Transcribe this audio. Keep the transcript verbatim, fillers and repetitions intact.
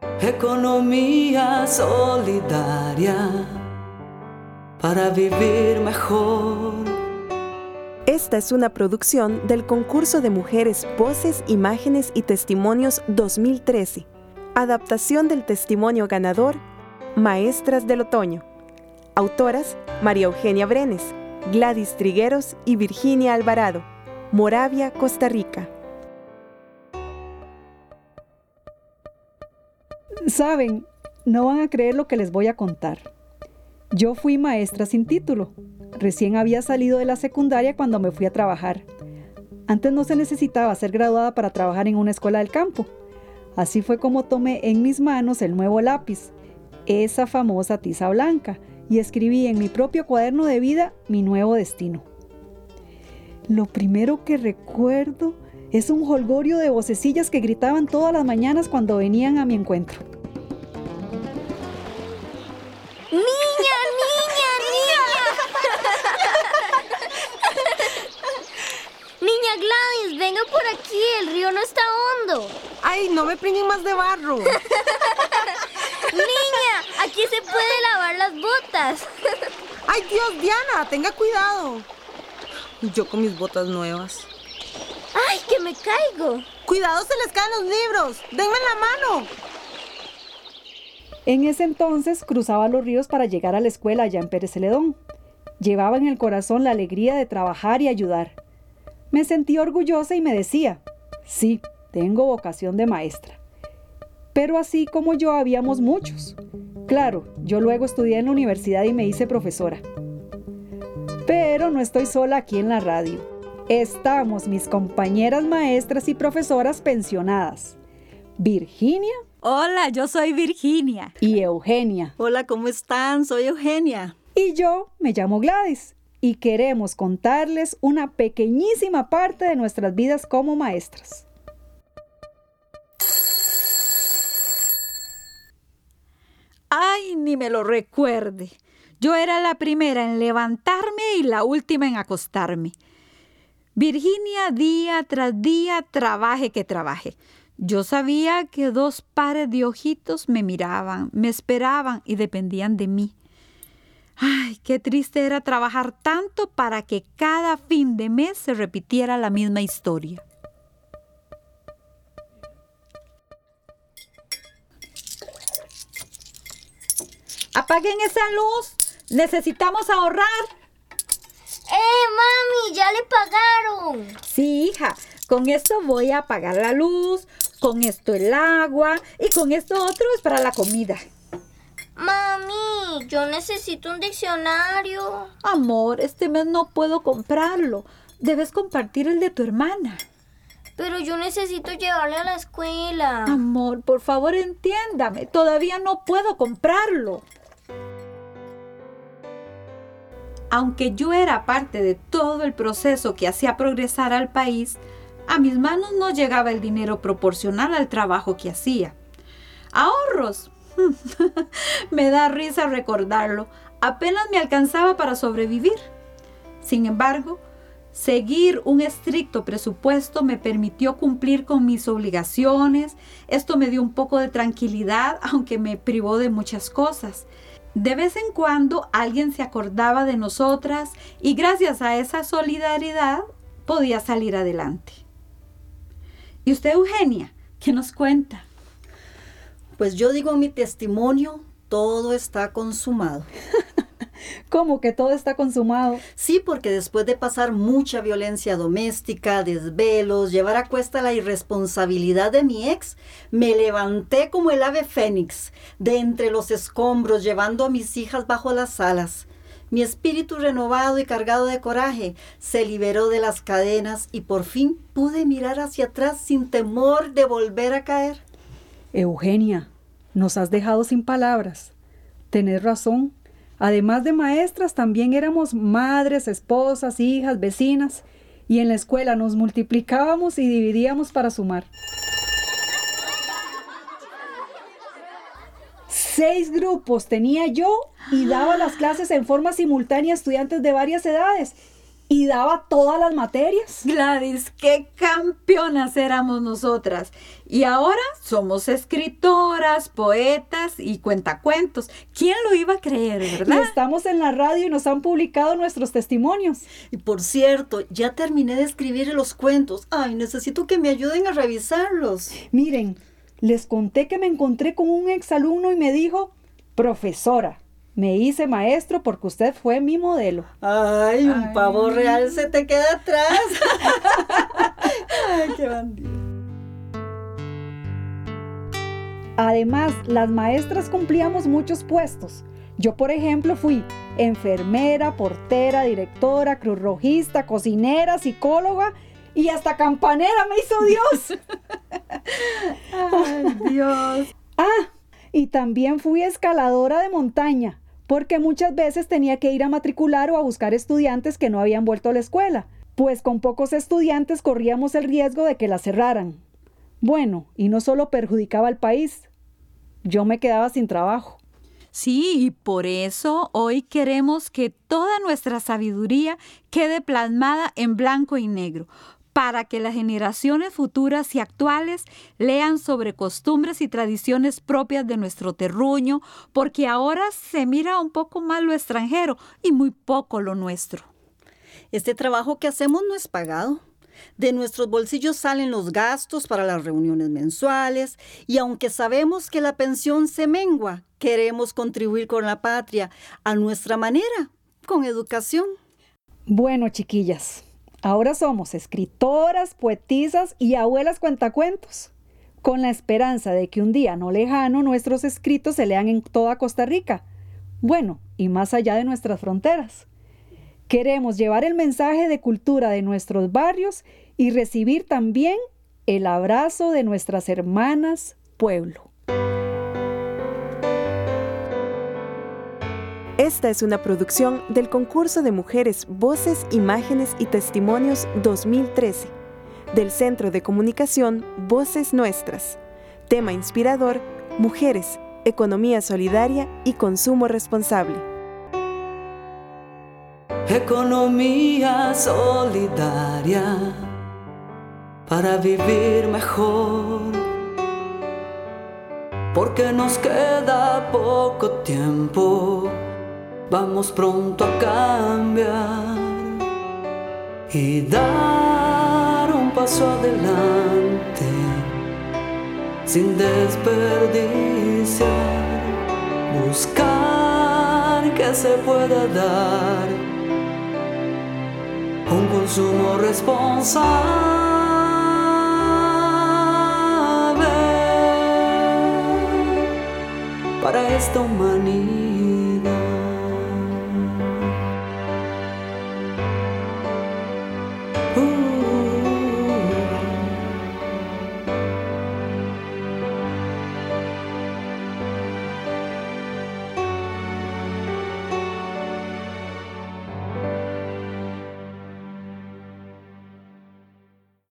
Economía solidaria para vivir mejor. Esta es una producción del Concurso de Mujeres Voces, Imágenes y Testimonios dos mil trece. Adaptación del testimonio ganador, Maestras del Otoño. Autoras, María Eugenia Brenes, Gladys Trigueros y Virginia Alvarado. Moravia, Costa Rica. Saben, no van a creer lo que les voy a contar. Yo fui maestra sin título. Recién había salido de la secundaria cuando me fui a trabajar. Antes no se necesitaba ser graduada para trabajar en una escuela del campo. Así fue como tomé en mis manos el nuevo lápiz, esa famosa tiza blanca, y escribí en mi propio cuaderno de vida mi nuevo destino. Lo primero que recuerdo es un jolgorio de vocecillas que gritaban todas las mañanas cuando venían a mi encuentro. ¡Niña, niña, niña! Niña Gladys, venga por aquí, el río no está hondo. ¡Ay, no me pringen más de barro! Niña, aquí se puede lavar las botas. ¡Ay, Dios, Diana, tenga cuidado! Yo con mis botas nuevas. ¡Ay, que me caigo! ¡Cuidado, se les caen los libros! ¡Denme la mano! En ese entonces cruzaba los ríos para llegar a la escuela allá en Pérez Celedón. Llevaba en el corazón la alegría de trabajar y ayudar. Me sentía orgullosa y me decía, sí, tengo vocación de maestra. Pero así como yo habíamos muchos. Claro, yo luego estudié en la universidad y me hice profesora. Pero no estoy sola aquí en la radio. Estamos mis compañeras maestras y profesoras pensionadas. Virginia. Hola, yo soy Virginia. Y Eugenia. Hola, ¿cómo están? Soy Eugenia. Y yo me llamo Gladys. Y queremos contarles una pequeñísima parte de nuestras vidas como maestras. Ay, ni me lo recuerde. Yo era la primera en levantarme y la última en acostarme. Virginia día tras día trabaje que trabaje. Yo sabía que dos pares de ojitos me miraban, me esperaban y dependían de mí. Ay, qué triste era trabajar tanto para que cada fin de mes se repitiera la misma historia. Apaguen esa luz. Necesitamos ahorrar. ¡Eh, mami! ¡Ya le pagaron! Sí, hija. Con esto voy a apagar la luz, con esto el agua y con esto otro es para la comida. Mami, yo necesito un diccionario. Amor, este mes no puedo comprarlo. Debes compartir el de tu hermana. Pero yo necesito llevarle a la escuela. Amor, por favor, entiéndame. Todavía no puedo comprarlo. Aunque yo era parte de todo el proceso que hacía progresar al país, a mis manos no llegaba el dinero proporcional al trabajo que hacía. Ahorros. Me da risa recordarlo. Apenas me alcanzaba para sobrevivir. Sin embargo, seguir un estricto presupuesto me permitió cumplir con mis obligaciones. Esto me dio un poco de tranquilidad, aunque me privó de muchas cosas. De vez en cuando alguien se acordaba de nosotras y gracias a esa solidaridad podía salir adelante. ¿Y usted, Eugenia, qué nos cuenta? Pues yo digo en mi testimonio, todo está consumado. ¿Cómo que todo está consumado? Sí, porque después de pasar mucha violencia doméstica, desvelos, llevar a cuesta la irresponsabilidad de mi ex, me levanté como el ave fénix, de entre los escombros, llevando a mis hijas bajo las alas. Mi espíritu renovado y cargado de coraje se liberó de las cadenas y por fin pude mirar hacia atrás sin temor de volver a caer. Eugenia, nos has dejado sin palabras. Tenés razón. Además de maestras, también éramos madres, esposas, hijas, vecinas. Y en la escuela nos multiplicábamos y dividíamos para sumar. Seis grupos tenía yo y daba las clases en forma simultánea a estudiantes de varias edades. y daba todas las materias. Gladys, qué campeonas éramos nosotras. Y ahora somos escritoras, poetas y cuentacuentos. ¿Quién lo iba a creer, verdad? Y estamos en la radio y nos han publicado nuestros testimonios. Y por cierto, ya terminé de escribir los cuentos. Ay, necesito que me ayuden a revisarlos. Miren, les conté que me encontré con un exalumno y me dijo, profesora, me hice maestro porque usted fue mi modelo. Ay, un Ay. pavo real se te queda atrás. Ay, qué bandido. Además, las maestras cumplíamos muchos puestos. Yo, por ejemplo, fui enfermera, portera, directora, cruzrojista, cocinera, psicóloga y hasta campanera me hizo Dios. Ay, Dios. Ah, y también fui escaladora de montaña, porque muchas veces tenía que ir a matricular o a buscar estudiantes que no habían vuelto a la escuela, pues con pocos estudiantes corríamos el riesgo de que la cerraran. Bueno, y no solo perjudicaba al país, yo me quedaba sin trabajo. Sí, y por eso hoy queremos que toda nuestra sabiduría quede plasmada en blanco y negro, para que las generaciones futuras y actuales lean sobre costumbres y tradiciones propias de nuestro terruño, porque ahora se mira un poco más lo extranjero y muy poco lo nuestro. Este trabajo que hacemos no es pagado. De nuestros bolsillos salen los gastos para las reuniones mensuales y aunque sabemos que la pensión se mengua, queremos contribuir con la patria a nuestra manera, con educación. Bueno, chiquillas, ahora somos escritoras, poetisas y abuelas cuentacuentos, con la esperanza de que un día no lejano nuestros escritos se lean en toda Costa Rica, bueno, y más allá de nuestras fronteras. Queremos llevar el mensaje de cultura de nuestros barrios y recibir también el abrazo de nuestras hermanas pueblo. Esta es una producción del Concurso de Mujeres Voces, Imágenes y Testimonios dos mil trece, del Centro de Comunicación Voces Nuestras. Tema inspirador: Mujeres, Economía Solidaria y Consumo Responsable. Economía solidaria para vivir mejor, porque nos queda poco tiempo, vamos pronto a cambiar y dar un paso adelante sin desperdiciar, buscar que se pueda dar un consumo responsable para esta humanidad.